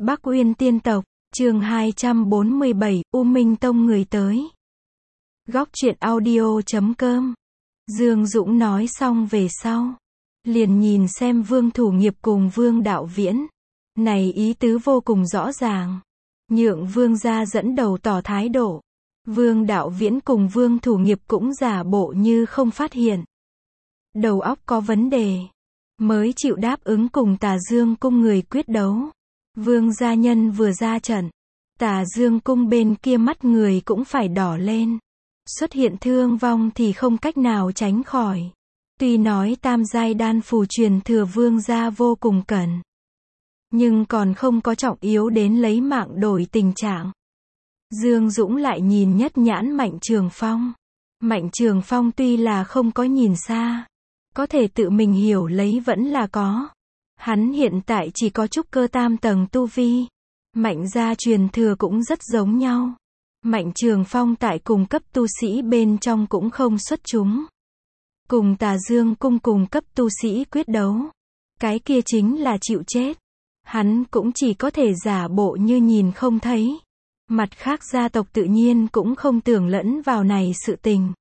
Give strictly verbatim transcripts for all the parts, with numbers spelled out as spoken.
Bắc Uyên tiên tộc, chương hai trăm bốn mươi bảy, U Minh Tông người tới. Góc truyện audio chấm com. Dương Dũng nói xong về sau, liền nhìn xem Vương Thủ Nghiệp cùng Vương Đạo Viễn. Này ý tứ vô cùng rõ ràng. Nhượng Vương gia dẫn đầu tỏ thái độ. Vương Đạo Viễn cùng Vương Thủ Nghiệp cũng giả bộ như không phát hiện. Đầu óc có vấn đề. Mới chịu đáp ứng cùng Tà Dương cung người quyết đấu. Vương gia nhân vừa ra trận. Tà Dương cung bên kia mắt người cũng phải đỏ lên. Xuất hiện thương vong thì không cách nào tránh khỏi. Tuy nói tam giai đan phù truyền thừa Vương gia vô cùng cần. Nhưng còn không có trọng yếu đến lấy mạng đổi tình trạng. Dương Dũng lại nhìn nhất nhãn Mạnh Trường Phong. Mạnh Trường Phong tuy là không có nhìn xa, có thể tự mình hiểu lấy vẫn là có. Hắn hiện tại chỉ có trúc cơ tam tầng tu vi. Mạnh gia truyền thừa cũng rất giống nhau. Mạnh Trường Phong tại cùng cấp tu sĩ bên trong cũng không xuất chúng. Cùng Tà Dương cung cùng cấp tu sĩ quyết đấu. Cái kia chính là chịu chết. Hắn cũng chỉ có thể giả bộ như nhìn không thấy. Mặt khác gia tộc tự nhiên cũng không tưởng lẫn vào này sự tình.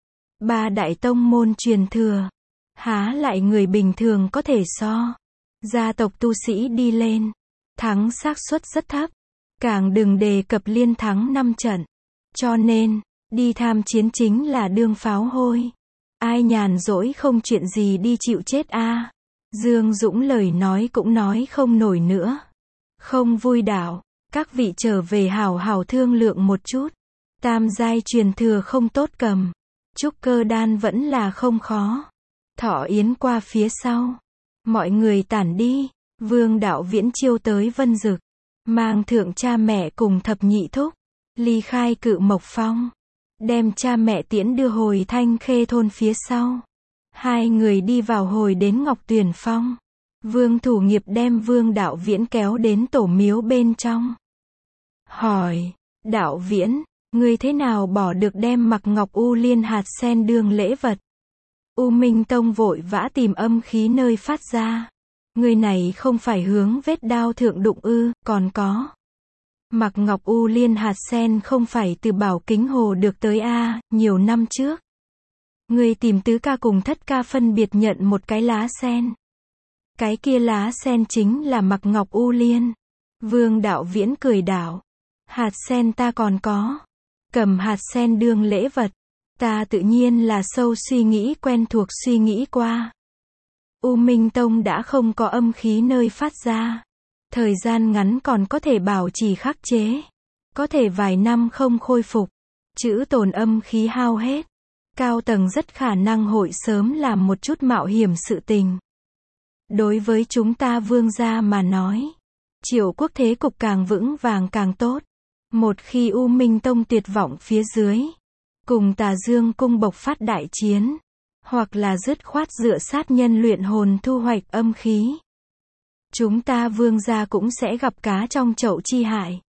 Ba đại tông môn truyền thừa. Há lại người bình thường có thể so. Gia tộc tu sĩ đi lên. Thắng xác suất rất thấp. Càng đừng đề cập liên thắng năm trận. Cho nên, đi tham chiến chính là đương pháo hôi. Ai nhàn rỗi không chuyện gì đi chịu chết a à? Dương Dũng lời nói cũng nói không nổi nữa. Không vui đảo. Các vị trở về hào hào thương lượng một chút. Tam giai truyền thừa không tốt cầm. Trúc cơ đan vẫn là không khó. Thọ yến qua phía sau. Mọi người tản đi. Vương Đạo Viễn chiêu tới Vân Dực. Mang thượng cha mẹ cùng thập nhị thúc. Ly khai Cự Mộc Phong. Đem cha mẹ tiễn đưa hồi Thanh Khê thôn phía sau. Hai người đi vào hồi đến Ngọc Tuyền Phong. Vương Thủ Nghiệp đem Vương Đạo Viễn kéo đến tổ miếu bên trong. Hỏi, Đạo Viễn, ngươi thế nào bỏ được đem mặc ngọc u liên hạt sen đương lễ vật? U Minh Tông vội vã tìm âm khí nơi phát ra. Người này không phải hướng vết đao thượng đụng ư, còn có. Mặc ngọc u liên hạt sen không phải từ Bảo Kính Hồ được tới a à, nhiều năm trước. Người tìm tứ ca cùng thất ca phân biệt nhận một cái lá sen. Cái kia lá sen chính là mặc ngọc u liên. Vương Đạo Viễn cười đảo. Hạt sen ta còn có. Cầm hạt sen đương lễ vật. Ta tự nhiên là sâu suy nghĩ quen thuộc suy nghĩ qua. U Minh Tông đã không có âm khí nơi phát ra. Thời gian ngắn còn có thể bảo trì khắc chế. Có thể vài năm không khôi phục. Chữ tồn âm khí hao hết. Cao tầng rất khả năng hội sớm làm một chút mạo hiểm sự tình. Đối với chúng ta Vương gia mà nói. Triệu quốc thế cục càng vững vàng càng tốt. Một khi U Minh Tông tuyệt vọng phía dưới. Cùng Tà Dương cung bộc phát đại chiến. Hoặc là dứt khoát dựa sát nhân luyện hồn thu hoạch âm khí. Chúng ta Vương gia cũng sẽ gặp cá trong chậu chi hại.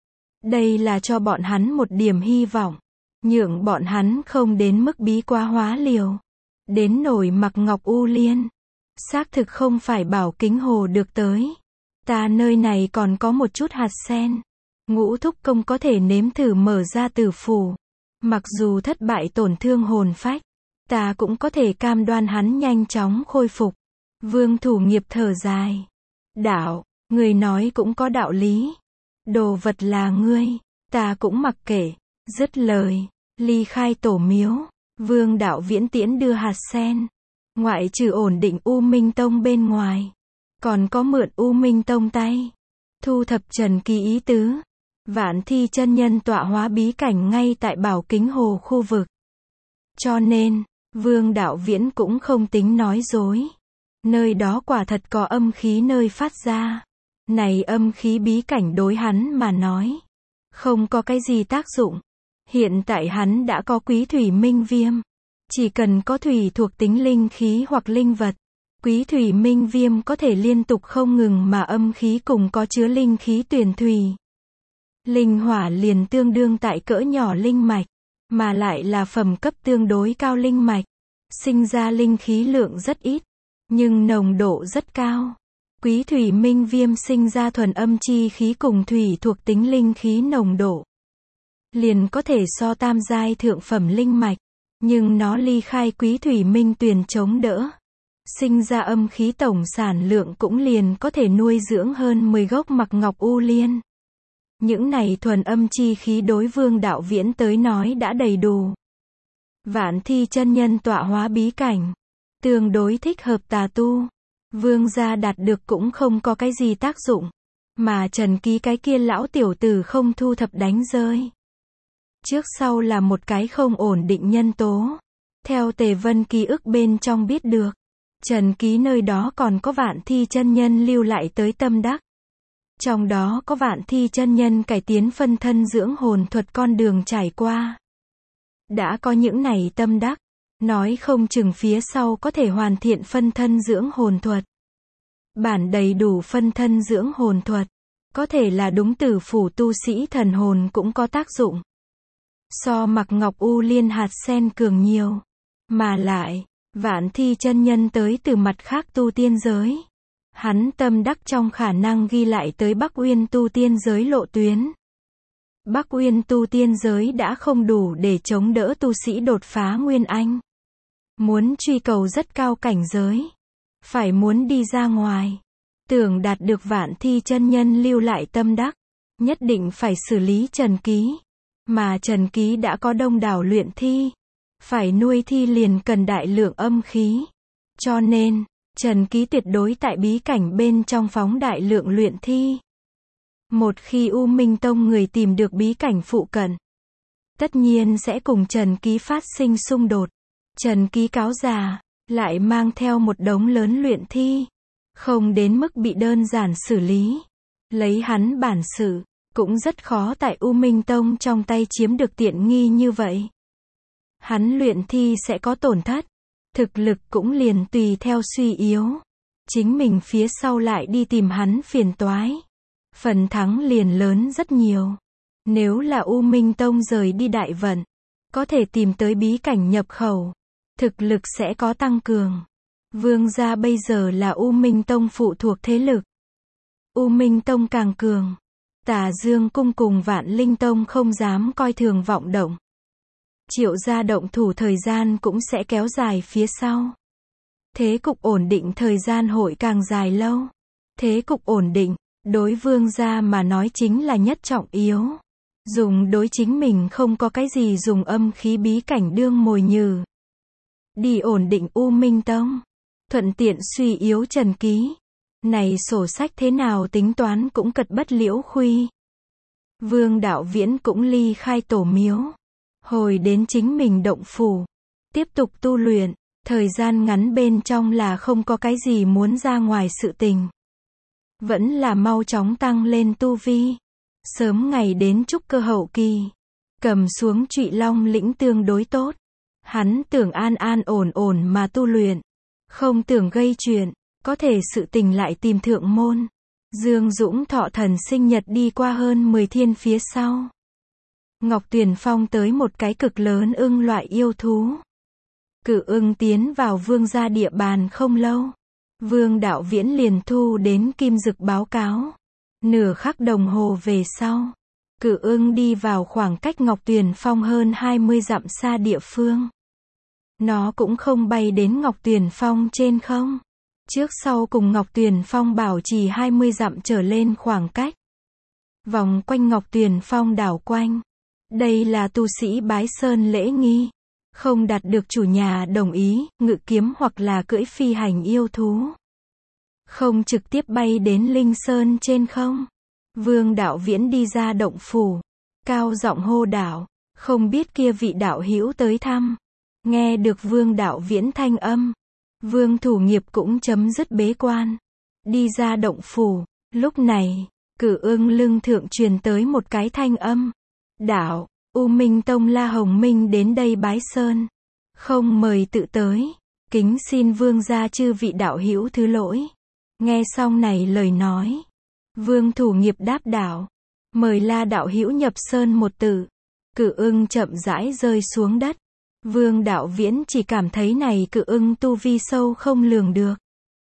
Đây là cho bọn hắn một điểm hy vọng. Nhượng bọn hắn không đến mức bí quá hóa liều. Đến nổi mặc ngọc u liên. Xác thực không phải Bảo Kính Hồ được tới. Ta nơi này còn có một chút hạt sen. Ngũ thúc công có thể nếm thử mở ra tử phủ. Mặc dù thất bại tổn thương hồn phách. Ta cũng có thể cam đoan hắn nhanh chóng khôi phục. Vương Thủ Nghiệp thở dài. Đạo, người nói cũng có đạo lý. Đồ vật là ngươi. Ta cũng mặc kệ. Dứt lời. Ly khai tổ miếu. Vương Đạo Viễn tiễn đưa hạt sen. Ngoại trừ ổn định U Minh Tông bên ngoài. Còn có mượn U Minh Tông tay. Thu thập Trần Kỳ ý tứ. Vạn Thi chân nhân tọa hóa bí cảnh ngay tại Bảo Kính Hồ khu vực. Cho nên, Vương Đạo Viễn cũng không tính nói dối. Nơi đó quả thật có âm khí nơi phát ra. Này âm khí bí cảnh đối hắn mà nói. Không có cái gì tác dụng. Hiện tại hắn đã có quý thủy minh viêm. Chỉ cần có thủy thuộc tính linh khí hoặc linh vật. Quý thủy minh viêm có thể liên tục không ngừng mà âm khí cùng có chứa linh khí tuyển thủy. Linh hỏa liền tương đương tại cỡ nhỏ linh mạch. Mà lại là phẩm cấp tương đối cao linh mạch. Sinh ra linh khí lượng rất ít. Nhưng nồng độ rất cao. Quý thủy minh viêm sinh ra thuần âm chi khí cùng thủy thuộc tính linh khí nồng độ. Liền có thể so tam giai thượng phẩm linh mạch, nhưng nó ly khai quý thủy minh tuyền chống đỡ. Sinh ra âm khí tổng sản lượng cũng liền có thể nuôi dưỡng hơn mười gốc mặc ngọc u liên. Những này thuần âm chi khí đối Vương Đạo Viễn tới nói đã đầy đủ. Vạn Thi chân nhân tọa hóa bí cảnh, tương đối thích hợp tà tu. Vương gia đạt được cũng không có cái gì tác dụng, mà Trần Ký cái kia lão tiểu tử không thu thập đánh rơi. Trước sau là một cái không ổn định nhân tố. Theo Tề Vân ký ức bên trong biết được, Trần Ký nơi đó còn có Vạn Thi chân nhân lưu lại tới tâm đắc. Trong đó có Vạn Thi chân nhân cải tiến phân thân dưỡng hồn thuật con đường trải qua. Đã có những này tâm đắc, nói không chừng phía sau có thể hoàn thiện phân thân dưỡng hồn thuật. Bản đầy đủ phân thân dưỡng hồn thuật, có thể là đúng tử phủ tu sĩ thần hồn cũng có tác dụng. So mặc ngọc u liên hạt sen cường nhiều. Mà lại, Vạn Thi chân nhân tới từ mặt khác tu tiên giới. Hắn tâm đắc trong khả năng ghi lại tới Bắc Uyên tu tiên giới lộ tuyến. Bắc Uyên tu tiên giới đã không đủ để chống đỡ tu sĩ đột phá Nguyên Anh. Muốn truy cầu rất cao cảnh giới, phải muốn đi ra ngoài, tưởng đạt được Vạn Thi chân nhân lưu lại tâm đắc, nhất định phải xử lý Trần Ký. Mà Trần Ký đã có đông đảo luyện thi, phải nuôi thi liền cần đại lượng âm khí. Cho nên, Trần Ký tuyệt đối tại bí cảnh bên trong phóng đại lượng luyện thi. Một khi U Minh Tông người tìm được bí cảnh phụ cận, tất nhiên sẽ cùng Trần Ký phát sinh xung đột. Trần Ký cáo già, lại mang theo một đống lớn luyện thi, không đến mức bị đơn giản xử lý. Lấy hắn bản sự, cũng rất khó tại U Minh Tông trong tay chiếm được tiện nghi như vậy. Hắn luyện thi sẽ có tổn thất, thực lực cũng liền tùy theo suy yếu. Chính mình phía sau lại đi tìm hắn phiền toái, phần thắng liền lớn rất nhiều. Nếu là U Minh Tông rời đi đại vận, có thể tìm tới bí cảnh nhập khẩu, thực lực sẽ có tăng cường. Vương gia bây giờ là U Minh Tông phụ thuộc thế lực. U Minh Tông càng cường, Tà Dương Cung cùng Vạn Linh Tông không dám coi thường vọng động. Triệu gia động thủ thời gian cũng sẽ kéo dài phía sau. Thế cục ổn định thời gian hội càng dài lâu. Thế cục ổn định, đối vương gia mà nói chính là nhất trọng yếu. Dùng đối chính mình không có cái gì dùng âm khí bí cảnh đương mồi nhử. Đi ổn định U Minh Tông, thuận tiện suy yếu Trần Ký. Này sổ sách thế nào tính toán cũng cật bất liễu khuy. Vương Đạo Viễn cũng ly khai tổ miếu, hồi đến chính mình động phủ, tiếp tục tu luyện. Thời gian ngắn bên trong là không có cái gì muốn ra ngoài sự tình, vẫn là mau chóng tăng lên tu vi. Sớm ngày đến trúc cơ hậu kỳ, cầm xuống Trụy Long lĩnh tương đối tốt. Hắn tưởng an an ổn ổn mà tu luyện, không tưởng gây chuyện, có thể sự tình lại tìm thượng môn. Dương Dũng thọ thần sinh nhật đi qua hơn mười thiên phía sau, Ngọc Tuyền Phong tới một cái cực lớn ưng loại yêu thú. Cự ưng tiến vào vương gia địa bàn không lâu, Vương Đạo Viễn liền thu đến kim dực báo cáo. Nửa khắc đồng hồ về sau, cự ưng đi vào khoảng cách Ngọc Tuyền Phong hơn hai mươi dặm xa địa phương. Nó cũng không bay đến Ngọc Tuyền Phong trên không, trước sau cùng Ngọc Tuyền Phong bảo trì hai mươi dặm trở lên khoảng cách. Vòng quanh Ngọc Tuyền Phong đảo quanh. Đây là tu sĩ bái sơn lễ nghi. Không đạt được chủ nhà đồng ý, ngự kiếm hoặc là cưỡi phi hành yêu thú, không trực tiếp bay đến Linh Sơn trên không. Vương Đạo Viễn đi ra động phủ, cao giọng hô đạo, không biết kia vị đạo hữu tới thăm. Nghe được Vương Đạo Viễn thanh âm, Vương Thủ Nghiệp cũng chấm dứt bế quan, đi ra động phủ. Lúc này, cử ưng lưng thượng truyền tới một cái thanh âm. Đạo, U Minh Tông La Hồng Minh đến đây bái sơn, không mời tự tới, kính xin vương gia chư vị đạo hữu thứ lỗi. Nghe xong này lời nói, Vương Thủ Nghiệp đáp đạo, mời La đạo hữu nhập sơn một tự. Cự ưng chậm rãi rơi xuống đất. Vương Đạo Viễn chỉ cảm thấy này cự ưng tu vi sâu không lường được.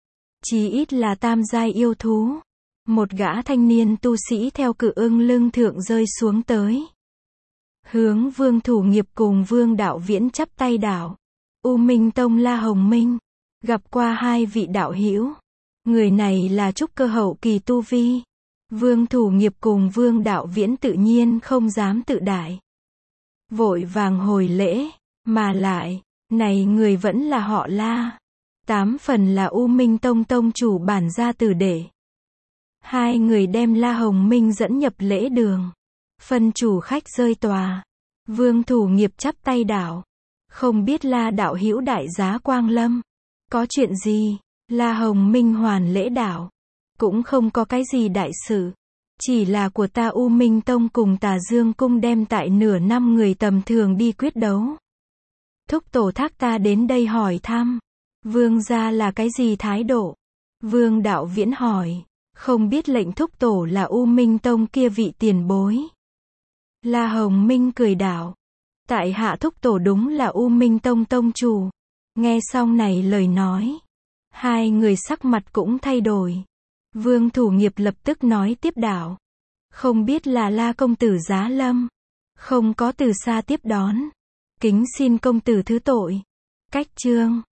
chí ít là tam giai yêu thú. Một gã thanh niên tu sĩ theo cự ưng lưng thượng rơi xuống tới. Hướng Vương Thủ Nghiệp cùng Vương Đạo Viễn chắp tay đảo. U Minh Tông La Hồng Minh. Gặp qua hai vị đạo hữu. Người này là trúc cơ hậu kỳ tu vi. Vương Thủ Nghiệp cùng Vương Đạo Viễn tự nhiên không dám tự đại. Vội vàng hồi lễ, mà lại, này người vẫn là họ La. Tám phần là U Minh Tông tông chủ bản gia tử đệ. Hai người đem La Hồng Minh dẫn nhập lễ đường. Phân chủ khách rơi tòa. Vương Thủ Nghiệp chắp tay đảo. Không biết La đạo hữu đại giá quang lâm. Có chuyện gì? La Hồng Minh hoàn lễ đảo. Cũng không có cái gì đại sự. Chỉ là của ta U Minh Tông cùng Tà Dương Cung đem tại nửa năm người tầm thường đi quyết đấu. Thúc tổ thác ta đến đây hỏi thăm. Vương gia là cái gì thái độ? Vương Đạo Viễn hỏi. Không biết lệnh thúc tổ là U Minh Tông kia vị tiền bối. La Hồng Minh cười đảo. Tại hạ thúc tổ đúng là U Minh Tông tông chủ. Nghe xong này lời nói. Hai người sắc mặt cũng thay đổi. Vương Thủ Nghiệp lập tức nói tiếp đảo. Không biết là La công tử giá lâm. Không có từ xa tiếp đón. Kính xin công tử thứ tội. Cách chương.